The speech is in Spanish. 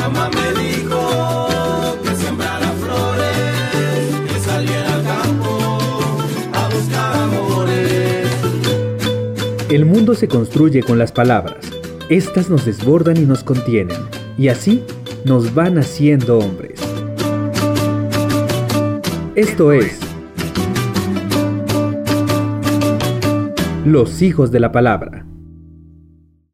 mamá me dijo que sembrara flores, que saliera al campo a buscar amores. El mundo se construye con las palabras. Estas nos desbordan y nos contienen, y así nos van haciendo hombres. Esto es Los Hijos de la Palabra.